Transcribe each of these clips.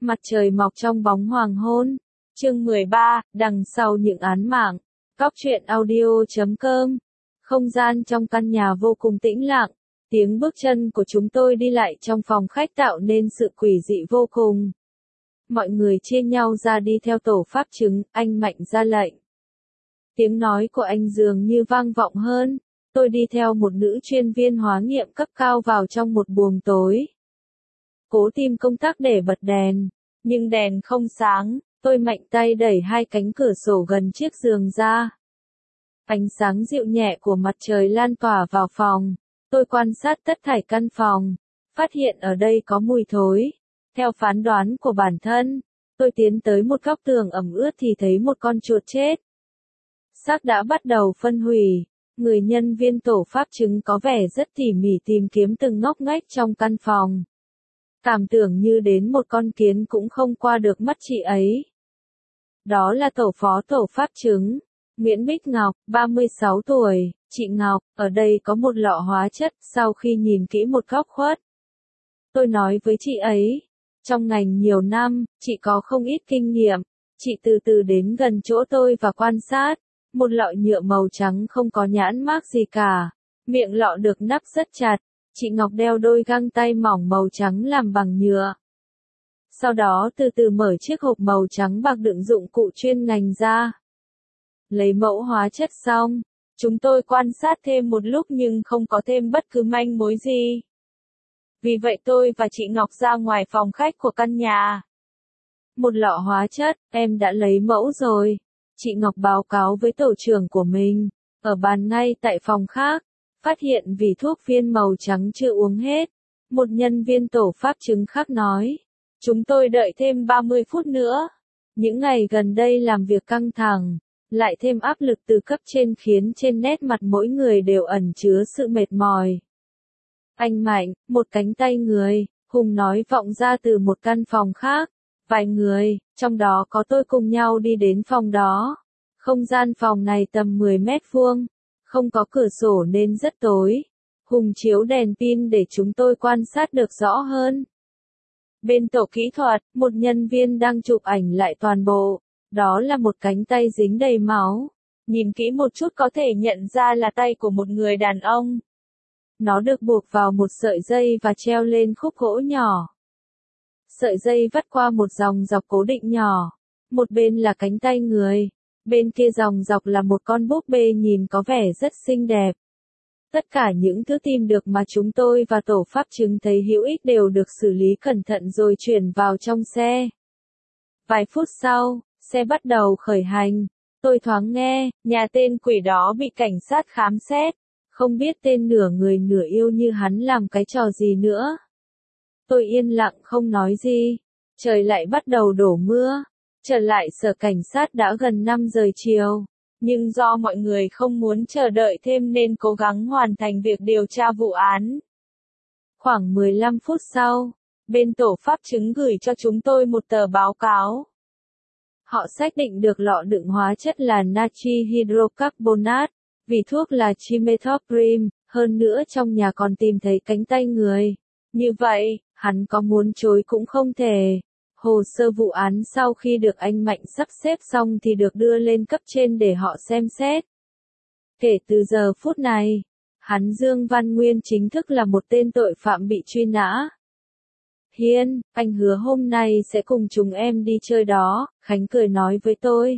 Mặt trời mọc trong bóng hoàng hôn. Chương 13, đằng sau những án mạng. Cóc truyện audio.com. Không gian trong căn nhà vô cùng tĩnh lặng. Tiếng bước chân của chúng tôi đi lại trong phòng khách tạo nên sự quỷ dị vô cùng. Mọi người chia nhau ra đi theo tổ pháp chứng, anh Mạnh ra lệnh. Tiếng nói của anh dường như vang vọng hơn. Tôi đi theo một nữ chuyên viên hóa nghiệm cấp cao vào trong một buồng tối. Cố tìm công tắc để bật đèn, nhưng đèn không sáng, tôi mạnh tay đẩy hai cánh cửa sổ gần chiếc giường ra. Ánh sáng dịu nhẹ của mặt trời lan tỏa vào phòng, tôi quan sát tất thảy căn phòng, phát hiện ở đây có mùi thối. Theo phán đoán của bản thân, tôi tiến tới một góc tường ẩm ướt thì thấy một con chuột chết. Xác đã bắt đầu phân hủy, người nhân viên tổ pháp chứng có vẻ rất tỉ mỉ tìm kiếm từng ngóc ngách trong căn phòng. Cảm tưởng như đến một con kiến cũng không qua được mắt chị ấy. Đó là tổ phó tổ pháp chứng, Nguyễn Bích Ngọc, 36 tuổi, chị Ngọc, ở đây có một lọ hóa chất, sau khi nhìn kỹ một góc khuất. Tôi nói với chị ấy, trong ngành nhiều năm, chị có không ít kinh nghiệm, chị từ từ đến gần chỗ tôi và quan sát, một lọ nhựa màu trắng không có nhãn mác gì cả, miệng lọ được nắp rất chặt. Chị Ngọc đeo đôi găng tay mỏng màu trắng làm bằng nhựa. Sau đó từ từ mở chiếc hộp màu trắng bạc đựng dụng cụ chuyên ngành ra. Lấy mẫu hóa chất xong, chúng tôi quan sát thêm một lúc nhưng không có thêm bất cứ manh mối gì. Vì vậy tôi và chị Ngọc ra ngoài phòng khách của căn nhà. Một lọ hóa chất, em đã lấy mẫu rồi. Chị Ngọc báo cáo với tổ trưởng của mình, ở bàn ngay tại phòng khác. Phát hiện vì thuốc viên màu trắng chưa uống hết. Một nhân viên tổ pháp chứng khác nói. Chúng tôi đợi thêm 30 phút nữa. Những ngày gần đây làm việc căng thẳng, lại thêm áp lực từ cấp trên khiến trên nét mặt mỗi người đều ẩn chứa sự mệt mỏi. Anh Mạnh, một cánh tay người, Hùng nói vọng ra từ một căn phòng khác. Vài người, trong đó có tôi cùng nhau đi đến phòng đó. Không gian phòng này tầm 10 mét vuông. Không có cửa sổ nên rất tối. Hùng chiếu đèn pin để chúng tôi quan sát được rõ hơn. Bên tổ kỹ thuật, một nhân viên đang chụp ảnh lại toàn bộ. Đó là một cánh tay dính đầy máu. Nhìn kỹ một chút có thể nhận ra là tay của một người đàn ông. Nó được buộc vào một sợi dây và treo lên khúc gỗ nhỏ. Sợi dây vắt qua một dòng dọc cố định nhỏ. Một bên là cánh tay người. Bên kia dòng dọc là một con búp bê nhìn có vẻ rất xinh đẹp. Tất cả những thứ tìm được mà chúng tôi và tổ pháp chứng thấy hữu ích đều được xử lý cẩn thận rồi chuyển vào trong xe. Vài phút sau, xe bắt đầu khởi hành. Tôi thoáng nghe, nhà tên quỷ đó bị cảnh sát khám xét. Không biết tên nửa người nửa yêu như hắn làm cái trò gì nữa. Tôi yên lặng không nói gì. Trời lại bắt đầu đổ mưa. Trở lại sở cảnh sát đã gần 5 giờ chiều, nhưng do mọi người không muốn chờ đợi thêm nên cố gắng hoàn thành việc điều tra vụ án. Khoảng 15 phút sau, bên tổ pháp chứng gửi cho chúng tôi một tờ báo cáo. Họ xác định được lọ đựng hóa chất là natri hydrocarbonate, vị thuốc là trimethoprim, hơn nữa trong nhà còn tìm thấy cánh tay người. Như vậy, hắn có muốn chối cũng không thể. Hồ sơ vụ án sau khi được anh Mạnh sắp xếp xong thì được đưa lên cấp trên để họ xem xét. Kể từ giờ phút này, hắn Dương Văn Nguyên chính thức là một tên tội phạm bị truy nã. Hiên, anh hứa hôm nay sẽ cùng chúng em đi chơi đó, Khánh cười nói với tôi.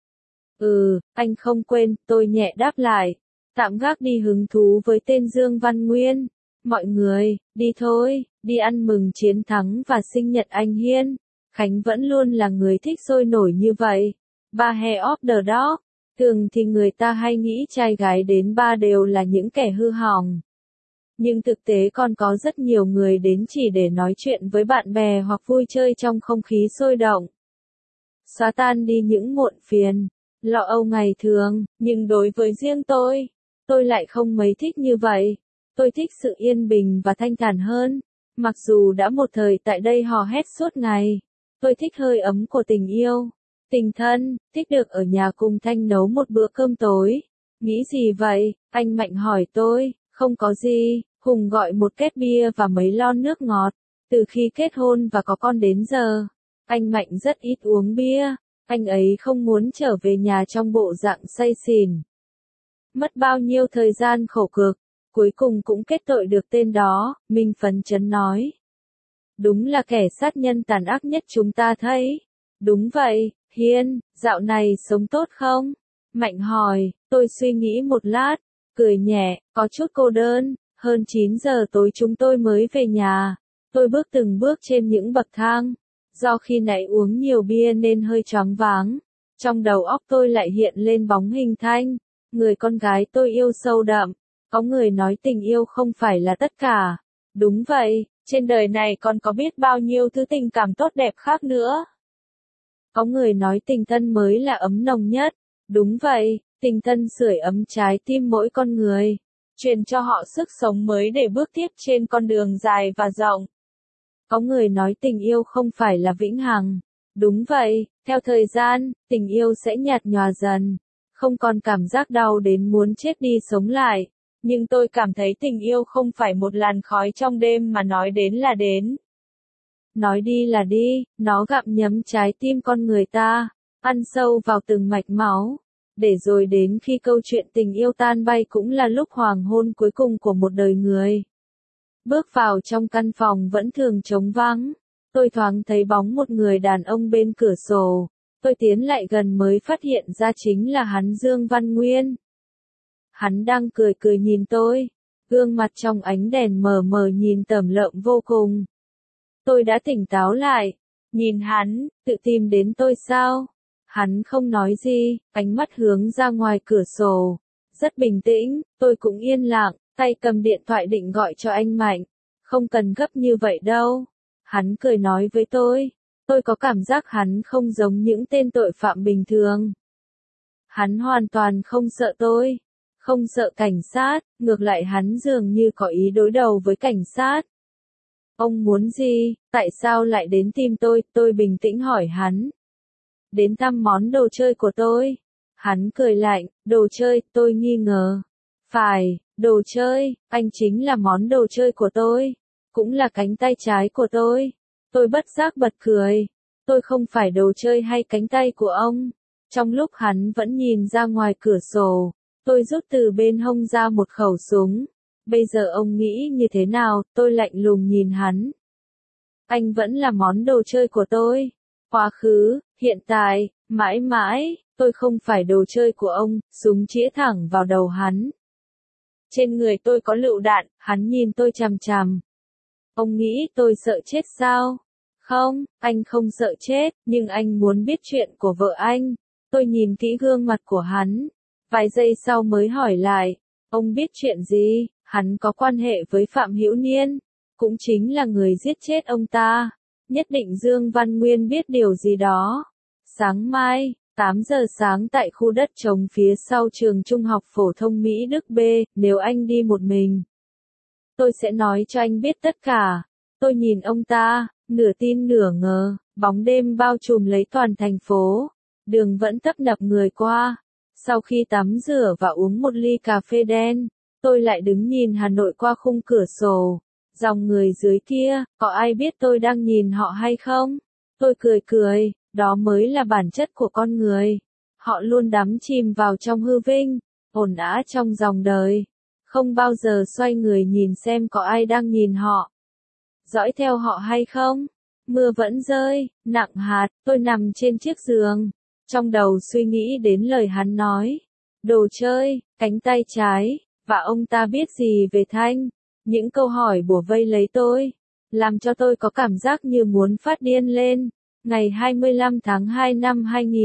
Anh không quên, tôi nhẹ đáp lại. Tạm gác đi hứng thú với tên Dương Văn Nguyên. Mọi người, đi thôi, đi ăn mừng chiến thắng và sinh nhật anh Hiên. Khánh vẫn luôn là người thích sôi nổi như vậy. Ba Hair of the Dog. Thường thì người ta hay nghĩ trai gái đến ba đều là những kẻ hư hỏng. Nhưng thực tế còn có rất nhiều người đến chỉ để nói chuyện với bạn bè hoặc vui chơi trong không khí sôi động. Xóa tan đi những muộn phiền, lo âu ngày thường, nhưng đối với riêng tôi lại không mấy thích như vậy. Tôi thích sự yên bình và thanh thản hơn. Mặc dù đã một thời tại đây hò hét suốt ngày. Tôi thích hơi ấm của tình yêu, tình thân, thích được ở nhà cùng Thanh nấu một bữa cơm tối. Nghĩ gì vậy? Anh Mạnh hỏi tôi. Không có gì, Hùng gọi một két bia và mấy lon nước ngọt. Từ khi kết hôn và có con đến giờ, Anh Mạnh rất ít uống bia, anh ấy không muốn trở về nhà trong bộ dạng say xỉn. Mất bao nhiêu thời gian khổ cực, cuối cùng cũng kết tội được tên đó, Minh phấn chấn nói. Đúng là kẻ sát nhân tàn ác nhất chúng ta thấy. Đúng vậy, Hiên, dạo này sống tốt không? Mạnh hỏi, tôi suy nghĩ một lát, cười nhẹ, có chút cô đơn, hơn 9 giờ tối chúng tôi mới về nhà. Tôi bước từng bước trên những bậc thang, do khi nãy uống nhiều bia nên hơi choáng váng. Trong đầu óc tôi lại hiện lên bóng hình Thanh, người con gái tôi yêu sâu đậm. Có người nói tình yêu không phải là tất cả. Đúng vậy, trên đời này còn có biết bao nhiêu thứ tình cảm tốt đẹp khác nữa. Có người nói tình thân mới là ấm nồng nhất. Đúng vậy, tình thân sưởi ấm trái tim mỗi con người, truyền cho họ sức sống mới để bước tiếp trên con đường dài và rộng. Có người nói tình yêu không phải là vĩnh hằng. Đúng vậy, theo thời gian, tình yêu sẽ nhạt nhòa dần, không còn cảm giác đau đến muốn chết đi sống lại. Nhưng tôi cảm thấy tình yêu không phải một làn khói trong đêm mà nói đến là đến. Nói đi là đi, nó gặm nhấm trái tim con người ta, ăn sâu vào từng mạch máu. Để rồi đến khi câu chuyện tình yêu tan bay cũng là lúc hoàng hôn cuối cùng của một đời người. Bước vào trong căn phòng vẫn thường trống vắng. Tôi thoáng thấy bóng một người đàn ông bên cửa sổ. Tôi tiến lại gần mới phát hiện ra chính là hắn Dương Văn Nguyên. Hắn đang cười cười nhìn tôi. Gương mặt trong ánh đèn mờ mờ nhìn tởm lợm vô cùng. Tôi đã tỉnh táo lại. Nhìn hắn, tự tìm đến tôi sao? Hắn không nói gì, ánh mắt hướng ra ngoài cửa sổ. Rất bình tĩnh, tôi cũng yên lặng, tay cầm điện thoại định gọi cho anh Mạnh. Không cần gấp như vậy đâu. Hắn cười nói với tôi có cảm giác hắn không giống những tên tội phạm bình thường. Hắn hoàn toàn không sợ tôi, không sợ cảnh sát, ngược lại hắn dường như có ý đối đầu với cảnh sát. Ông muốn gì, tại sao lại đến tìm tôi bình tĩnh hỏi hắn. Đến thăm món đồ chơi của tôi. Hắn cười lạnh, đồ chơi, tôi nghi ngờ. Phải, đồ chơi, anh chính là món đồ chơi của tôi, cũng là cánh tay trái của tôi. Tôi bất giác bật cười. Tôi không phải đồ chơi hay cánh tay của ông. Trong lúc hắn vẫn nhìn ra ngoài cửa sổ, tôi rút từ bên hông ra một khẩu súng. Bây giờ ông nghĩ như thế nào? Tôi lạnh lùng nhìn hắn. Anh vẫn là món đồ chơi của tôi. Quá khứ, hiện tại, mãi mãi, tôi không phải đồ chơi của ông. Súng chĩa thẳng vào đầu hắn. Trên người tôi có lựu đạn, hắn nhìn tôi chằm chằm. Ông nghĩ tôi sợ chết sao? Không, anh không sợ chết, nhưng anh muốn biết chuyện của vợ anh. Tôi nhìn kỹ gương mặt của hắn. Vài giây sau mới hỏi lại. Ông biết chuyện gì? Hắn có quan hệ với Phạm Hữu Niên, cũng chính là người giết chết ông ta. Nhất định Dương Văn Nguyên biết điều gì đó. Sáng mai, 8 giờ sáng tại khu đất trống phía sau trường Trung học phổ thông Mỹ Đức B, nếu anh đi một mình, tôi sẽ nói cho anh biết tất cả. Tôi nhìn ông ta, nửa tin nửa ngờ, bóng đêm bao trùm lấy toàn thành phố. Đường vẫn tấp nập người qua. Sau khi tắm rửa và uống một ly cà phê đen, tôi lại đứng nhìn Hà Nội qua khung cửa sổ. Dòng người dưới kia, có ai biết tôi đang nhìn họ hay không? Tôi cười cười, đó mới là bản chất của con người. Họ luôn đắm chìm vào trong hư vinh, ổn ả trong dòng đời. Không bao giờ xoay người nhìn xem có ai đang nhìn họ, dõi theo họ hay không. Mưa vẫn rơi, nặng hạt, tôi nằm trên chiếc giường. Trong đầu suy nghĩ đến lời hắn nói. Đồ chơi, cánh tay trái, và ông ta biết gì về Thanh. Những câu hỏi bủa vây lấy tôi, làm cho tôi có cảm giác như muốn phát điên lên. Ngày 25 tháng 2 năm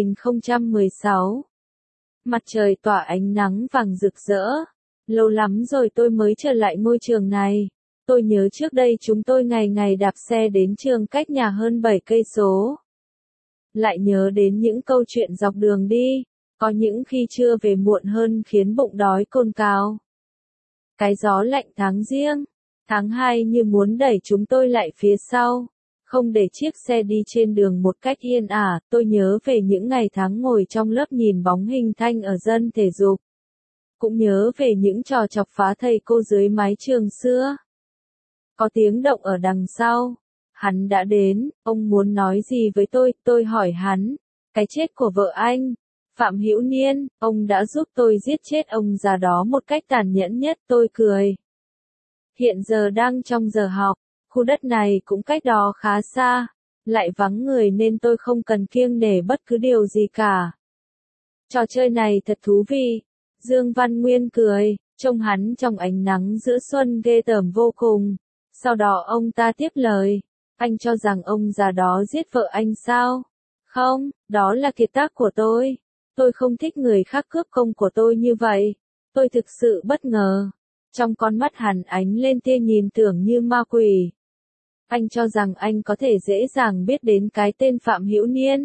2016. Mặt trời tỏa ánh nắng vàng rực rỡ. Lâu lắm rồi tôi mới trở lại ngôi trường này. Tôi nhớ trước đây chúng tôi ngày ngày đạp xe đến trường cách nhà hơn 7 cây số. Lại nhớ đến những câu chuyện dọc đường đi, có những khi trưa về muộn hơn khiến bụng đói cồn cào. Cái gió lạnh tháng Giêng, tháng 2 như muốn đẩy chúng tôi lại phía sau, không để chiếc xe đi trên đường một cách yên ả. Tôi nhớ về những ngày tháng ngồi trong lớp nhìn bóng hình Thanh ở dân thể dục. Cũng nhớ về những trò chọc phá thầy cô dưới mái trường xưa. Có tiếng động ở đằng sau. Hắn đã đến, ông muốn nói gì với tôi hỏi hắn. Cái chết của vợ anh, Phạm Hữu Niên, ông đã giúp tôi giết chết ông già đó một cách tàn nhẫn nhất, tôi cười. Hiện giờ đang trong giờ học, khu đất này cũng cách đó khá xa, lại vắng người nên tôi không cần kiêng nể bất cứ điều gì cả. Trò chơi này thật thú vị. Dương Văn Nguyên cười, trông hắn trong ánh nắng giữa xuân ghê tởm vô cùng. Sau đó ông ta tiếp lời, anh cho rằng ông già đó giết vợ anh sao? Không, đó là kiệt tác của tôi. Tôi không thích người khác cướp công của tôi như vậy. Tôi thực sự bất ngờ. Trong con mắt hắn ánh lên tia nhìn tưởng như ma quỷ. Anh cho rằng anh có thể dễ dàng biết đến cái tên Phạm Hữu Niên.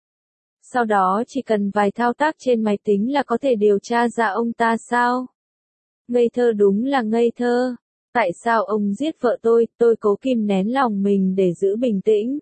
Sau đó chỉ cần vài thao tác trên máy tính là có thể điều tra ra ông ta sao? Ngây thơ, đúng là ngây thơ. Tại sao ông giết vợ tôi cố kìm nén lòng mình để giữ bình tĩnh.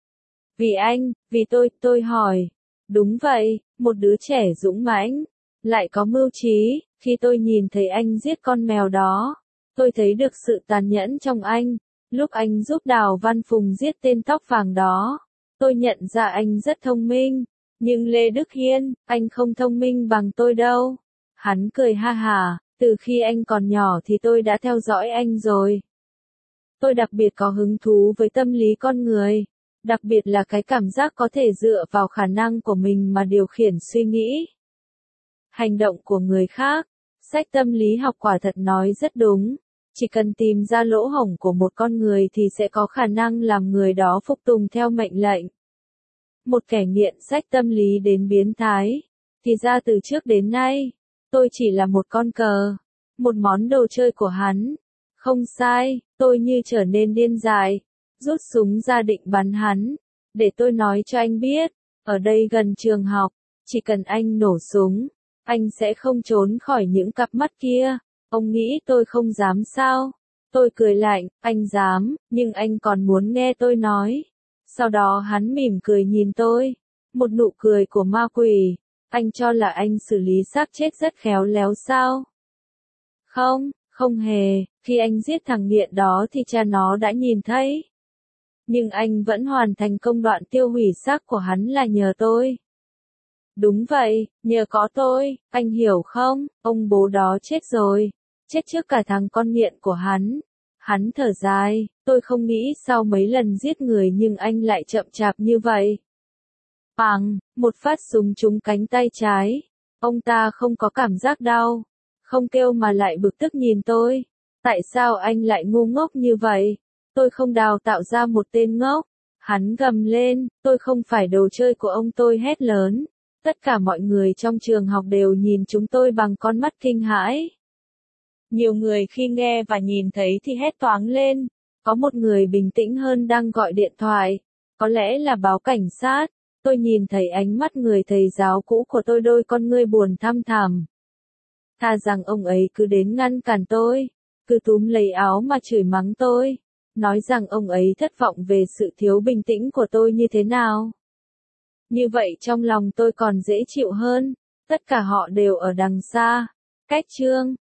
Vì anh, vì tôi hỏi. Đúng vậy, một đứa trẻ dũng mãnh, lại có mưu trí. Khi tôi nhìn thấy anh giết con mèo đó, tôi thấy được sự tàn nhẫn trong anh. Lúc anh giúp Đào Văn Phùng giết tên tóc vàng đó, tôi nhận ra anh rất thông minh. Nhưng Lê Đức Hiên, anh không thông minh bằng tôi đâu. Hắn cười ha hả, từ khi anh còn nhỏ thì tôi đã theo dõi anh rồi. Tôi đặc biệt có hứng thú với tâm lý con người, đặc biệt là cái cảm giác có thể dựa vào khả năng của mình mà điều khiển suy nghĩ, hành động của người khác. Sách tâm lý học quả thật nói rất đúng. Chỉ cần tìm ra lỗ hổng của một con người thì sẽ có khả năng làm người đó phục tùng theo mệnh lệnh. Một kẻ nghiện sách tâm lý đến biến thái, thì ra từ trước đến nay, tôi chỉ là một con cờ, một món đồ chơi của hắn. Không sai, tôi như trở nên điên dại, rút súng ra định bắn hắn. Để tôi nói cho anh biết, ở đây gần trường học, chỉ cần anh nổ súng, anh sẽ không trốn khỏi những cặp mắt kia. Ông nghĩ tôi không dám sao? Tôi cười lạnh, anh dám, nhưng anh còn muốn nghe tôi nói. Sau đó hắn mỉm cười nhìn tôi, một nụ cười của ma quỷ. Anh cho là anh xử lý xác chết rất khéo léo sao? Không, không hề, khi anh giết thằng nghiện đó thì cha nó đã nhìn thấy. Nhưng anh vẫn hoàn thành công đoạn tiêu hủy xác của hắn là nhờ tôi. Đúng vậy, nhờ có tôi, anh hiểu không, ông bố đó chết rồi, chết trước cả thằng con nghiện của hắn. Hắn thở dài, tôi không nghĩ sau mấy lần giết người nhưng anh lại chậm chạp như vậy. Bang, một phát súng trúng cánh tay trái. Ông ta không có cảm giác đau, không kêu mà lại bực tức nhìn tôi. Tại sao anh lại ngu ngốc như vậy? Tôi không đào tạo ra một tên ngốc. Hắn gầm lên, tôi không phải đồ chơi của ông, tôi hét lớn. Tất cả mọi người trong trường học đều nhìn chúng tôi bằng con mắt kinh hãi. Nhiều người khi nghe và nhìn thấy thì hét toáng lên. Có một người bình tĩnh hơn đang gọi điện thoại. Có lẽ là báo cảnh sát. Tôi nhìn thấy ánh mắt người thầy giáo cũ của tôi, đôi con ngươi buồn thăm thẳm. Thà rằng ông ấy cứ đến ngăn cản tôi, cứ túm lấy áo mà chửi mắng tôi, nói rằng ông ấy thất vọng về sự thiếu bình tĩnh của tôi như thế nào. Như vậy trong lòng tôi còn dễ chịu hơn. Tất cả họ đều ở đằng xa, cách chương